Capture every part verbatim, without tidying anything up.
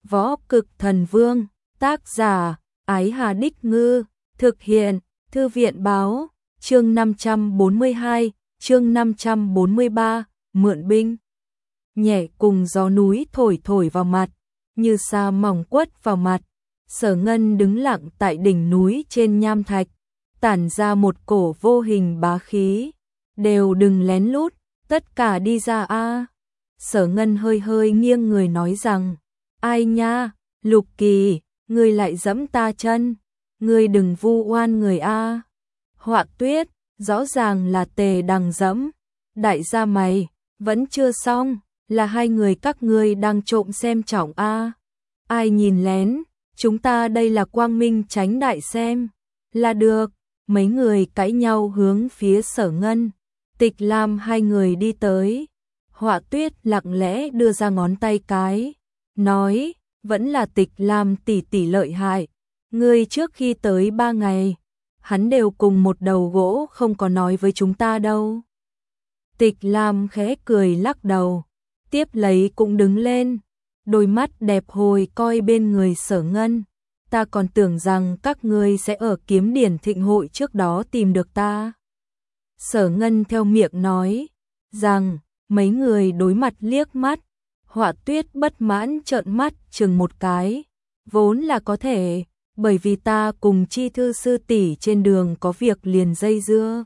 Võ Cực Thần Vương, tác giả, Ái Hà Đích Ngư, thực hiện, Thư viện Báo, chương năm trăm bốn mươi hai, chương năm trăm bốn mươi ba, mượn binh. Nhẹ cùng gió núi thổi thổi vào mặt, như sa mỏng quất vào mặt. Sở Ngân đứng lặng tại đỉnh núi trên nham thạch, tản ra một cổ vô hình bá khí. Đều đừng lén lút, tất cả đi ra a. Sở Ngân hơi hơi nghiêng người nói rằng, ai nha, Lục Kỳ, ngươi lại giẫm ta chân, ngươi đừng vu oan người a. Họa Tuyết, rõ ràng là Tề Đằng giẫm, đại gia mày, vẫn chưa xong, là hai người các ngươi đang trộm xem trọng a. Ai nhìn lén, chúng ta đây là quang minh tránh đại xem, là được. Mấy người cãi nhau hướng phía Sở Ngân, Tịch Lam hai người đi tới. Họa Tuyết lặng lẽ đưa ra ngón tay cái, nói, vẫn là Tịch Lam tỷ tỷ lợi hại. Ngươi trước khi tới ba ngày, hắn đều cùng một đầu gỗ không có nói với chúng ta đâu. Tịch Lam khẽ cười lắc đầu, tiếp lấy cũng đứng lên, đôi mắt đẹp hồi coi bên người Sở Ngân. Ta còn tưởng rằng các ngươi sẽ ở Kiếm Điển Thịnh hội trước đó tìm được ta. Sở Ngân theo miệng nói rằng, mấy người đối mặt liếc mắt. Họa Tuyết bất mãn trợn mắt chừng một cái, vốn là có thể, bởi vì ta cùng Chi Thư sư tỷ trên đường có việc liền dây dưa.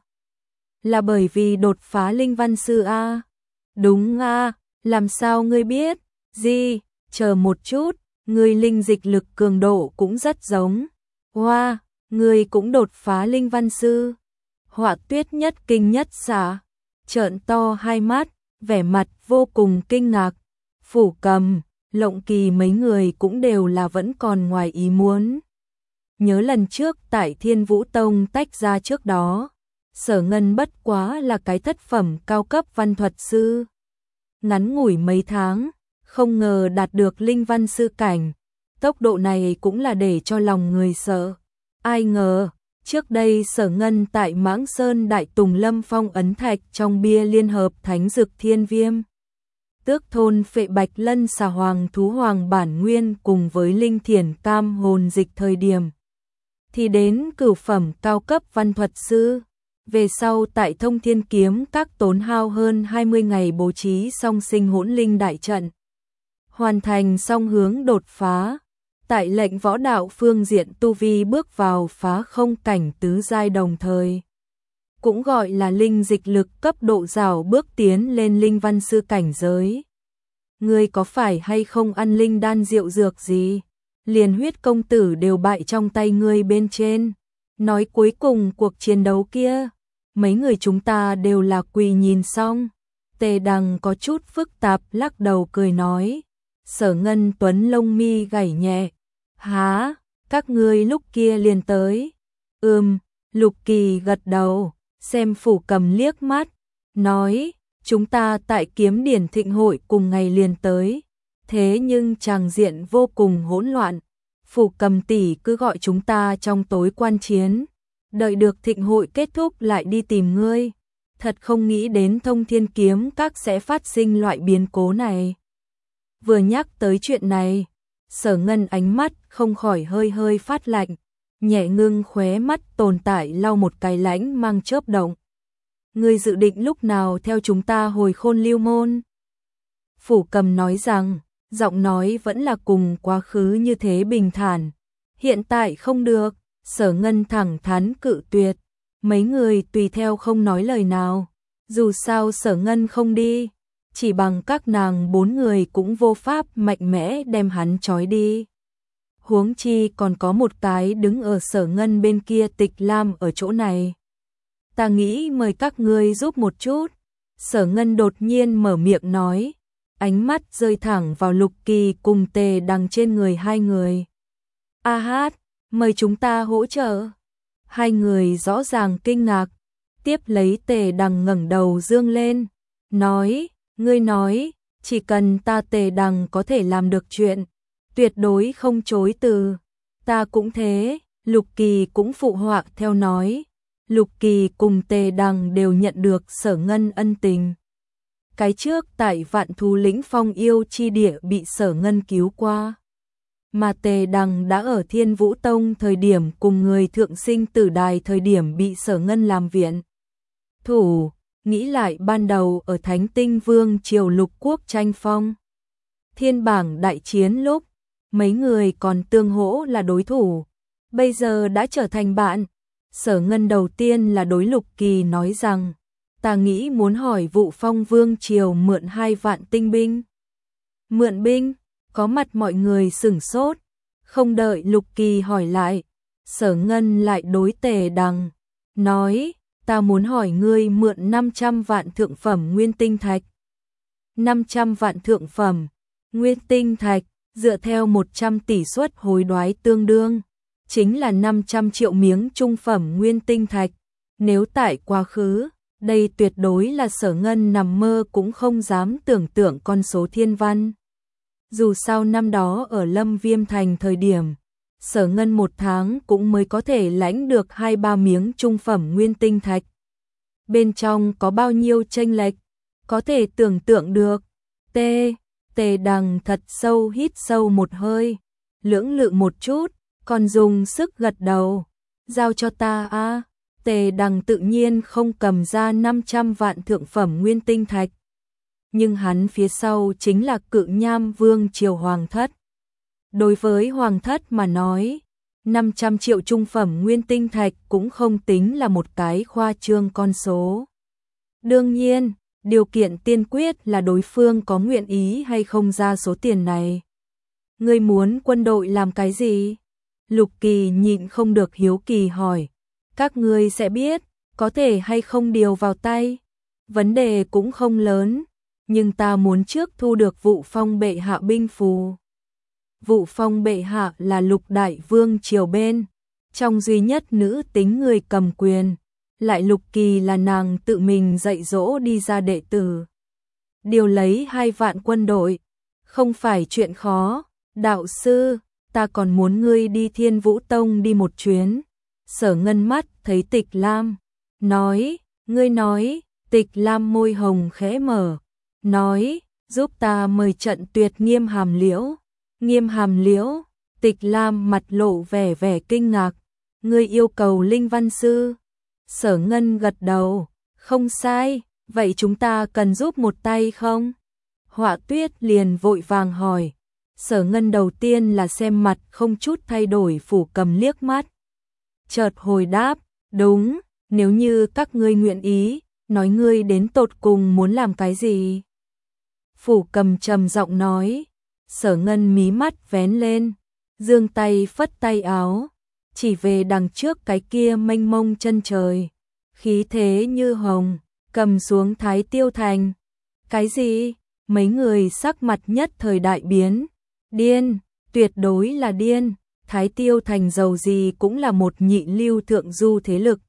Là bởi vì đột phá linh văn sư a? Đúng a, làm sao ngươi biết? Gì? Chờ một chút, ngươi linh dịch lực cường độ cũng rất giống. Hoa, wow, ngươi cũng đột phá linh văn sư. Họa Tuyết nhất kinh nhất xả, trợn to hai mắt, vẻ mặt vô cùng kinh ngạc. Phủ Cầm, Lộng Kỳ mấy người cũng đều là vẫn còn ngoài ý muốn. Nhớ lần trước tại Thiên Vũ Tông tách ra trước đó, Sở Ngân bất quá là cái thất phẩm cao cấp văn thuật sư. Ngắn ngủi mấy tháng, không ngờ đạt được linh văn sư cảnh, tốc độ này cũng là để cho lòng người sợ. Ai ngờ, trước đây Sở Ngân tại Mãng Sơn Đại Tùng Lâm Phong ấn thạch trong bia liên hợp Thánh Dực Thiên Viêm, Tước Thôn Phệ Bạch Lân Xà Hoàng Thú Hoàng bản nguyên cùng với Linh Thiền Cam hồn dịch thời điểm, thì đến cửu phẩm cao cấp văn thuật sư. Về sau tại Thông Thiên Kiếm các tốn hao hơn hai mươi ngày bố trí song sinh hỗn linh đại trận, hoàn thành song hướng đột phá. Tại lệnh võ đạo phương diện tu vi bước vào phá không cảnh tứ giai đồng thời, cũng gọi là linh dịch lực cấp độ rào bước tiến lên linh văn sư cảnh giới. Ngươi có phải hay không ăn linh đan rượu dược gì? Liền huyết công tử đều bại trong tay ngươi bên trên. Nói cuối cùng cuộc chiến đấu kia, mấy người chúng ta đều là quỳ nhìn xong. Tề Đằng có chút phức tạp lắc đầu cười nói. Sở Ngân Tuấn lông mi gảy nhẹ. Há, các ngươi lúc kia liền tới. Ừm, Lục Kỳ gật đầu, xem Phủ Cầm liếc mắt, nói, chúng ta tại Kiếm Điển Thịnh hội cùng ngày liền tới. Thế nhưng tràng diện vô cùng hỗn loạn. Phủ Cầm tỷ cứ gọi chúng ta trong tối quan chiến, đợi được thịnh hội kết thúc lại đi tìm ngươi. Thật không nghĩ đến Thông Thiên Kiếm các sẽ phát sinh loại biến cố này. Vừa nhắc tới chuyện này, Sở Ngân ánh mắt không khỏi hơi hơi phát lạnh, nhẹ ngưng khóe mắt tồn tại lau một cái lãnh mang chớp động. Ngươi dự định lúc nào theo chúng ta hồi Khôn Lưu Môn? Phủ Cầm nói rằng, giọng nói vẫn là cùng quá khứ như thế bình thản. Hiện tại không được. Sở Ngân thẳng thắn cự tuyệt. Mấy người tùy theo không nói lời nào. Dù sao Sở Ngân không đi, chỉ bằng các nàng bốn người cũng vô pháp mạnh mẽ đem hắn trói đi. Huống chi còn có một cái đứng ở Sở Ngân bên kia Tịch Lam ở chỗ này. Ta nghĩ mời các ngươi giúp một chút. Sở Ngân đột nhiên mở miệng nói, ánh mắt rơi thẳng vào Lục Kỳ cùng Tề Đằng trên người hai người. A hát, mời chúng ta hỗ trợ. Hai người rõ ràng kinh ngạc. Tiếp lấy Tề Đằng ngẩng đầu dương lên, nói, ngươi nói, chỉ cần ta Tề Đằng có thể làm được chuyện, tuyệt đối không chối từ. Ta cũng thế. Lục Kỳ cũng phụ họa theo nói. Lục Kỳ cùng Tề Đằng đều nhận được Sở Ngân ân tình. Cái trước tại Vạn Thú Lĩnh Phong Yêu Chi Địa bị Sở Ngân cứu qua. mà Tề Đằng đã ở Thiên Vũ Tông thời điểm cùng người thượng sinh tử đài thời điểm bị Sở Ngân làm viện thủ, nghĩ lại ban đầu ở Thánh Tinh Vương triều lục quốc tranh phong. Thiên bảng đại chiến lúc, mấy người còn tương hỗ là đối thủ, bây giờ đã trở thành bạn. Sở Ngân đầu tiên là đối Lục Kỳ nói rằng, ta nghĩ muốn hỏi Vụ Phong Vương triều mượn hai vạn tinh binh. Mượn binh, có mặt mọi người sửng sốt, không đợi Lục Kỳ hỏi lại, Sở Ngân lại đối Tề Đằng, nói, ta muốn hỏi ngươi mượn năm trăm vạn thượng phẩm nguyên tinh thạch. năm trăm vạn thượng phẩm nguyên tinh thạch, dựa theo một trăm tỷ suất hối đoái tương đương, chính là năm trăm triệu miếng trung phẩm nguyên tinh thạch. Nếu tại quá khứ, đây tuyệt đối là Sở Ngân nằm mơ cũng không dám tưởng tượng con số thiên văn. Dù sao năm đó ở Lâm Viêm Thành thời điểm, Sở Ngân một tháng cũng mới có thể lãnh được hai ba miếng trung phẩm nguyên tinh thạch. Bên trong có bao nhiêu chênh lệch, có thể tưởng tượng được. T. Tề Đằng thật sâu hít sâu một hơi, lưỡng lự một chút, còn dùng sức gật đầu. Giao cho ta a. Tề Đằng tự nhiên không cầm ra năm trăm vạn thượng phẩm nguyên tinh thạch. Nhưng hắn phía sau chính là Cự Nham Vương triều Hoàng thất. Đối với Hoàng thất mà nói, năm trăm triệu trung phẩm nguyên tinh thạch cũng không tính là một cái khoa trương con số. Đương nhiên, điều kiện tiên quyết là đối phương có nguyện ý hay không ra số tiền này. Ngươi muốn quân đội làm cái gì? Lục Kỳ nhịn không được hiếu kỳ hỏi. Các ngươi sẽ biết, có thể hay không điều vào tay. Vấn đề cũng không lớn, nhưng ta muốn trước thu được Vụ Phong bệ hạ binh phù. Vụ Phong bệ hạ là Lục đại vương triều bên, trong duy nhất nữ tính người cầm quyền, lại Lục Kỳ là nàng tự mình dạy dỗ đi ra đệ tử. Điều lấy hai vạn quân đội, không phải chuyện khó. Đạo sư, ta còn muốn ngươi đi Thiên Vũ Tông đi một chuyến. Sở Ngân mắt thấy Tịch Lam, nói, ngươi nói. Tịch Lam môi hồng khẽ mở, nói, giúp ta mời trận Tuyệt Nghiêm Hàm Liễu. Nghiêm Hàm Liễu? Tịch Lam mặt lộ vẻ vẻ kinh ngạc. Ngươi yêu cầu Linh Văn Sư? Sở Ngân gật đầu, không sai, vậy chúng ta cần giúp một tay không? Họa Tuyết liền vội vàng hỏi. Sở Ngân đầu tiên là xem mặt không chút thay đổi Phủ Cầm liếc mắt. Chợt hồi đáp, đúng, nếu như các ngươi nguyện ý, nói ngươi đến tột cùng muốn làm cái gì? Phủ Cầm trầm giọng nói. Sở Ngân mí mắt vén lên, giương tay phất tay áo, chỉ về đằng trước cái kia mênh mông chân trời, khí thế như hồng, cầm xuống Thái Tiêu Thành. Cái gì? Mấy người sắc mặt nhất thời đại biến. Điên, tuyệt đối là điên. Thái Tiêu Thành dầu gì cũng là một nhị lưu thượng du thế lực.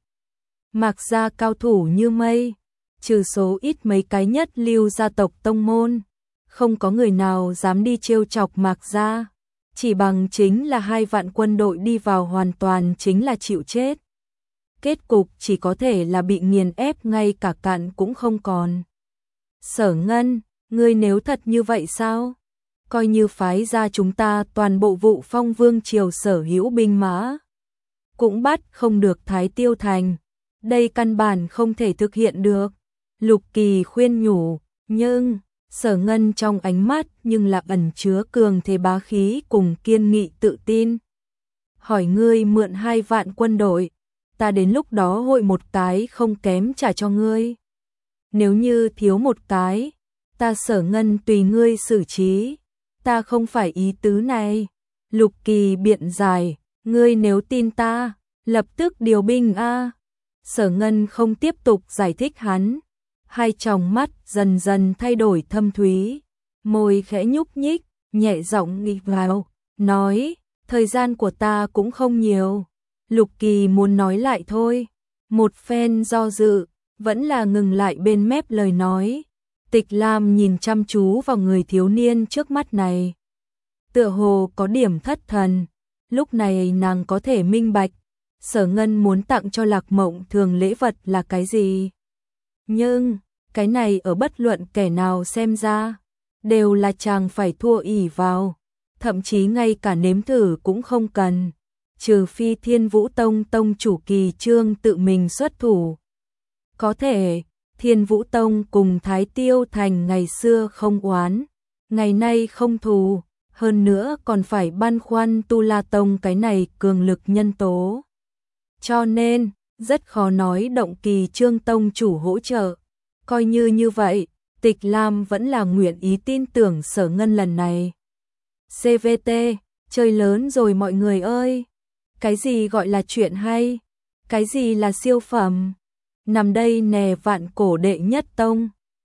Mạc gia cao thủ như mây, trừ số ít mấy cái nhất lưu gia tộc tông môn, không có người nào dám đi trêu chọc Mạc gia. Chỉ bằng chính là hai vạn quân đội đi vào hoàn toàn chính là chịu chết. Kết cục chỉ có thể là bị nghiền ép ngay cả cạn cũng không còn. Sở Ngân, ngươi nếu thật như vậy sao? Coi như phái ra chúng ta toàn bộ Vụ Phong Vương triều sở hữu binh mã, cũng bắt không được Thái Tiêu Thành. Đây căn bản không thể thực hiện được. Lục Kỳ khuyên nhủ, nhưng Sở Ngân trong ánh mắt nhưng là ẩn chứa cường thế bá khí cùng kiên nghị tự tin. Hỏi ngươi mượn hai vạn quân đội, ta đến lúc đó hội một cái không kém trả cho ngươi. Nếu như thiếu một cái, ta Sở Ngân tùy ngươi xử trí. Ta không phải ý tứ này. Lục Kỳ biện giải, ngươi nếu tin ta, lập tức điều binh a. Sở Ngân không tiếp tục giải thích hắn, hai tròng mắt dần dần thay đổi thâm thúy, môi khẽ nhúc nhích, nhẹ giọng nghịch vào, nói, thời gian của ta cũng không nhiều. Lục Kỳ muốn nói lại thôi, một phen do dự, vẫn là ngừng lại bên mép lời nói. Tịch Lam nhìn chăm chú vào người thiếu niên trước mắt này, tựa hồ có điểm thất thần. Lúc này nàng có thể minh bạch Sở Ngân muốn tặng cho Lạc Mộng Thường lễ vật là cái gì. Nhưng cái này ở bất luận kẻ nào xem ra đều là chàng phải thua ỷ vào. thậm chí ngay cả nếm thử cũng không cần, trừ phi Thiên Vũ Tông tông chủ Kỳ Trương tự mình xuất thủ. Có thể, Thiên Vũ Tông cùng Thái Tiêu Thành ngày xưa không oán, ngày nay không thù, hơn nữa còn phải băn khoăn Tu La Tông cái này cường lực nhân tố. Cho nên, rất khó nói động Kỳ Trương tông chủ hỗ trợ. Coi như như vậy, Tịch Lam vẫn là nguyện ý tin tưởng Sở Ngân lần này. xê vê tê, chơi lớn rồi mọi người ơi. Cái gì gọi là chuyện hay? Cái gì là siêu phẩm? Nằm đây nè vạn cổ đệ nhất tông.